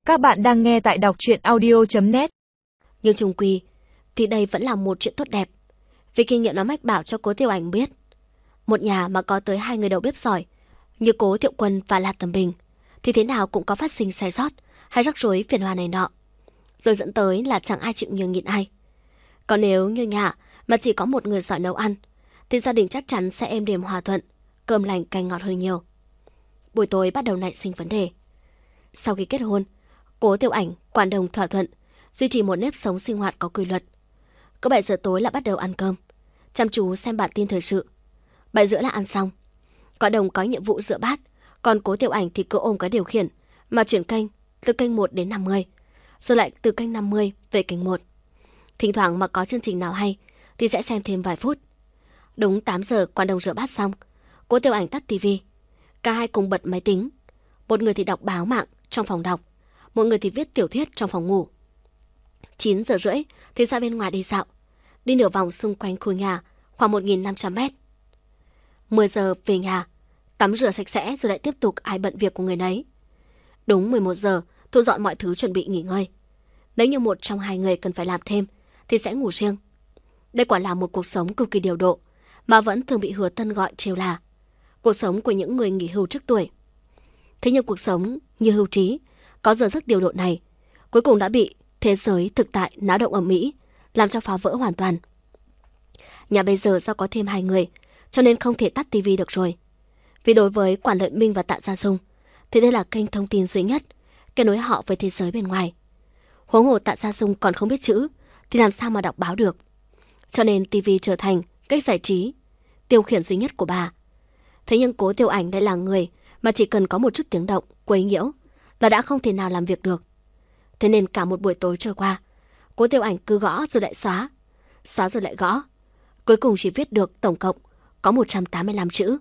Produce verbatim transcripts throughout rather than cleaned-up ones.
Các bạn đang nghe tại đọc truyện audio chấm net. Nhưng chung quy thì đây vẫn là một chuyện tốt đẹp, vì kinh nghiệm nó mách bảo cho Cố Tiểu Ảnh biết, một nhà mà có tới hai người đầu bếp giỏi như Cố Thiệu Quân và La Tầm Bình thì thế nào cũng có phát sinh sai sót hay rắc rối phiền hà này nọ, rồi dẫn tới là chẳng ai chịu nhường nhịn ai. Còn nếu như nhà mà chỉ có một người giỏi nấu ăn thì gia đình chắc chắn sẽ êm đềm hòa thuận, cơm lành canh ngọt hơn nhiều. Buổi tối bắt đầu nảy sinh vấn đề. Sau khi kết hôn, Cố Tiểu Ảnh, Quản Đồng thỏa thuận duy trì một nếp sống sinh hoạt có quy luật. Cứ bảy giờ tối là bắt đầu ăn cơm, chăm chú xem bản tin thời sự. Bảy rưỡi là ăn xong. Quản Đồng có nhiệm vụ rửa bát, còn Cố Tiểu Ảnh thì cứ ôm cái điều khiển mà chuyển kênh từ kênh một đến năm mươi, rồi lại từ kênh năm mươi về kênh một. Thỉnh thoảng mà có chương trình nào hay thì sẽ xem thêm vài phút. Đúng tám giờ Quản Đồng rửa bát xong, Cố Tiểu Ảnh tắt tivi. Cả hai cùng bật máy tính. Một người thì đọc báo mạng trong phòng đọc, một người thì viết tiểu thuyết trong phòng ngủ. chín giờ rưỡi thì ra bên ngoài đi dạo, đi nửa vòng xung quanh khu nhà khoảng một nghìn năm trăm mét. mười giờ về nhà, tắm rửa sạch sẽ rồi lại tiếp tục ai bận việc của người nấy. Đúng mười một giờ thu dọn mọi thứ chuẩn bị nghỉ ngơi. Nếu như một trong hai người cần phải làm thêm thì sẽ ngủ riêng. Đây quả là một cuộc sống cực kỳ điều độ, mà vẫn thường bị Hứa Tân gọi trêu là cuộc sống của những người nghỉ hưu trước tuổi. Thế nhưng cuộc sống như hưu trí, có giờ giấc điều độ này, cuối cùng đã bị thế giới thực tại náo động ầm ĩ làm cho phá vỡ hoàn toàn. Nhà bây giờ do có thêm hai người, cho nên không thể tắt tivi được rồi. Vì đối với Quản Lợi Minh và Tạ Gia Dung thì đây là kênh thông tin duy nhất kết nối họ với thế giới bên ngoài. Huống hồ Tạ Gia Dung còn không biết chữ thì làm sao mà đọc báo được. Cho nên tivi trở thành cách giải trí, tiêu khiển duy nhất của bà. Thế nhưng Cố Tiểu Ảnh đây là người mà chỉ cần có một chút tiếng động, quấy nhiễu là đã không thể nào làm việc được. Thế nên cả một buổi tối trôi qua, Cố Tiểu Ảnh cứ gõ rồi lại xóa, xóa rồi lại gõ. Cuối cùng chỉ viết được tổng cộng có một trăm tám mươi lăm chữ.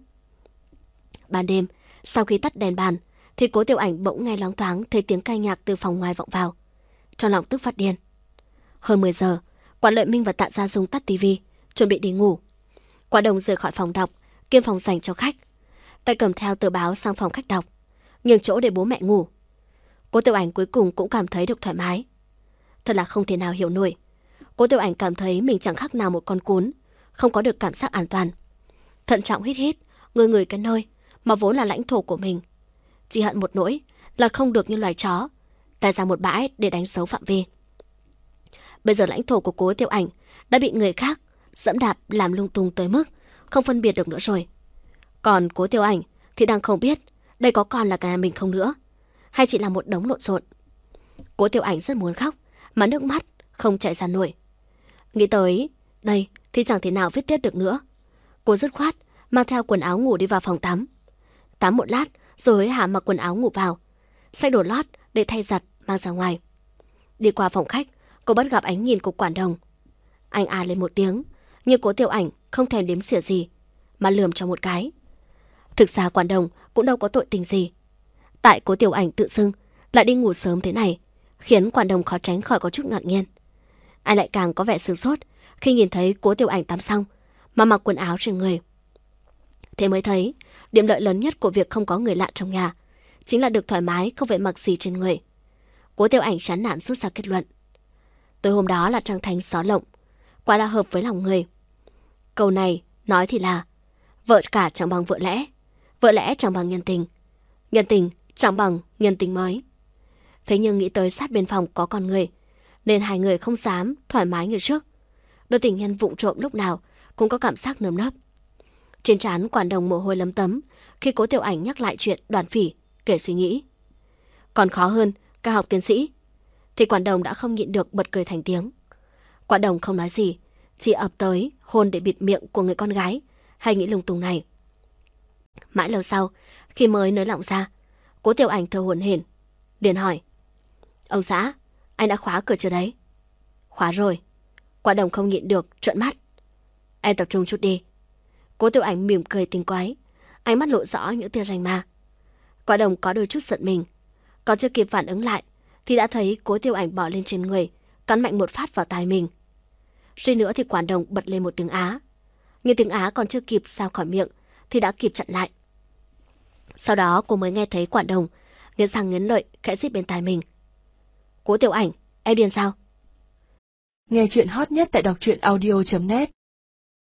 Ban đêm, sau khi tắt đèn bàn, thì Cố Tiểu Ảnh bỗng nghe loáng thoáng thấy tiếng ca nhạc từ phòng ngoài vọng vào. Trong lòng tức phát điên. Hơn mười giờ, Quản Lợi Minh và Tạ Gia Dung tắt tivi, chuẩn bị đi ngủ. Quản Đồng rời khỏi phòng đọc, kiêm phòng dành cho khách. Tay cầm theo tờ báo sang phòng khách đọc, nhường chỗ để bố mẹ ngủ. Cố Tiểu Ảnh cuối cùng cũng cảm thấy được thoải mái. Thật là không thể nào hiểu nổi. Cố Tiểu Ảnh cảm thấy mình chẳng khác nào một con cún, không có được cảm giác an toàn. Thận trọng hít hít, người người cái nơi mà vốn là lãnh thổ của mình. Chỉ hận một nỗi là không được như loài chó tài ra một bãi để đánh dấu phạm vi. Bây giờ lãnh thổ của Cố Tiểu Ảnh đã bị người khác dẫm đạp làm lung tung tới mức không phân biệt được nữa rồi. Còn Cố Tiểu Ảnh thì đang không biết đây có còn là cả nhà mình không nữa, hay chỉ là một đống lộn xộn. Cố Tiểu Ảnh rất muốn khóc mà nước mắt không chảy ra nổi. Nghĩ tới đây thì chẳng thể nào viết tiếp được nữa. Cô dứt khoát mang theo quần áo ngủ đi vào phòng tắm. Tắm một lát rồi hối hả mặc quần áo ngủ vào, xách đồ lót để thay giặt mang ra ngoài. Đi qua phòng khách, cô bắt gặp ánh nhìn của Quản Đồng. Anh à lên một tiếng, nhưng Cố Tiểu Ảnh không thèm đếm xỉa gì mà lườm cho một cái. Thực ra Quản Đồng cũng đâu có tội tình gì. Tại Cố Tiểu Ảnh tự xưng lại đi ngủ sớm thế này, khiến Quản Đồng khó tránh khỏi có chút ngạc nhiên. Anh lại càng có vẻ sửng sốt khi nhìn thấy Cố Tiểu Ảnh tắm xong mà mặc quần áo trên người. Thế mới thấy điểm lợi lớn nhất của việc không có người lạ trong nhà chính là được thoải mái, không phải mặc gì trên người. Cố Tiểu Ảnh chán nản rút ra kết luận. Tối hôm đó là trăng thanh gió lộng, quả là hợp với lòng người. Câu này nói thì là vợ cả chẳng bằng vợ lẽ, vợ lẽ chẳng bằng nhân tình, nhân tình chẳng bằng nhân tình mới. Thế nhưng nghĩ tới sát bên phòng có con người, nên hai người không dám thoải mái như trước. Đôi tình nhân vụng trộm lúc nào cũng có cảm giác nơm nớp. Trên trán Quản Đồng mồ hôi lấm tấm khi Cố Tiểu Ảnh nhắc lại chuyện Đoàn Phỉ kể suy nghĩ. Còn khó hơn ca học tiến sĩ thì Quản Đồng đã không nhịn được bật cười thành tiếng. Quản Đồng không nói gì, chỉ ập tới hôn để bịt miệng của người con gái hay nghĩ lung tung này. Mãi lâu sau, khi mới nới lỏng ra, Cố Tiểu Ảnh thở hổn hển, liền hỏi: Ông xã, anh đã khóa cửa chưa đấy? Khóa rồi. Quản Đồng không nhịn được trợn mắt. Em tập trung chút đi. Cố Tiểu Ảnh mỉm cười tinh quái, ánh mắt lộ rõ những tia ranh ma. Quản Đồng có đôi chút giận mình, còn chưa kịp phản ứng lại thì đã thấy Cố Tiểu Ảnh bỏ lên trên người, cắn mạnh một phát vào tai mình. Suy nữa thì Quản Đồng bật lên một tiếng á, nhưng tiếng á còn chưa kịp sao khỏi miệng thì đã kịp chặn lại. Sau đó cô mới nghe thấy Quản Đồng nghiến răng nghiến lợi khẽ rít bên tai mình. Cố Tiểu Ảnh, em điên sao? Nghe chuyện hot nhất tại đọc truyện audio chấm net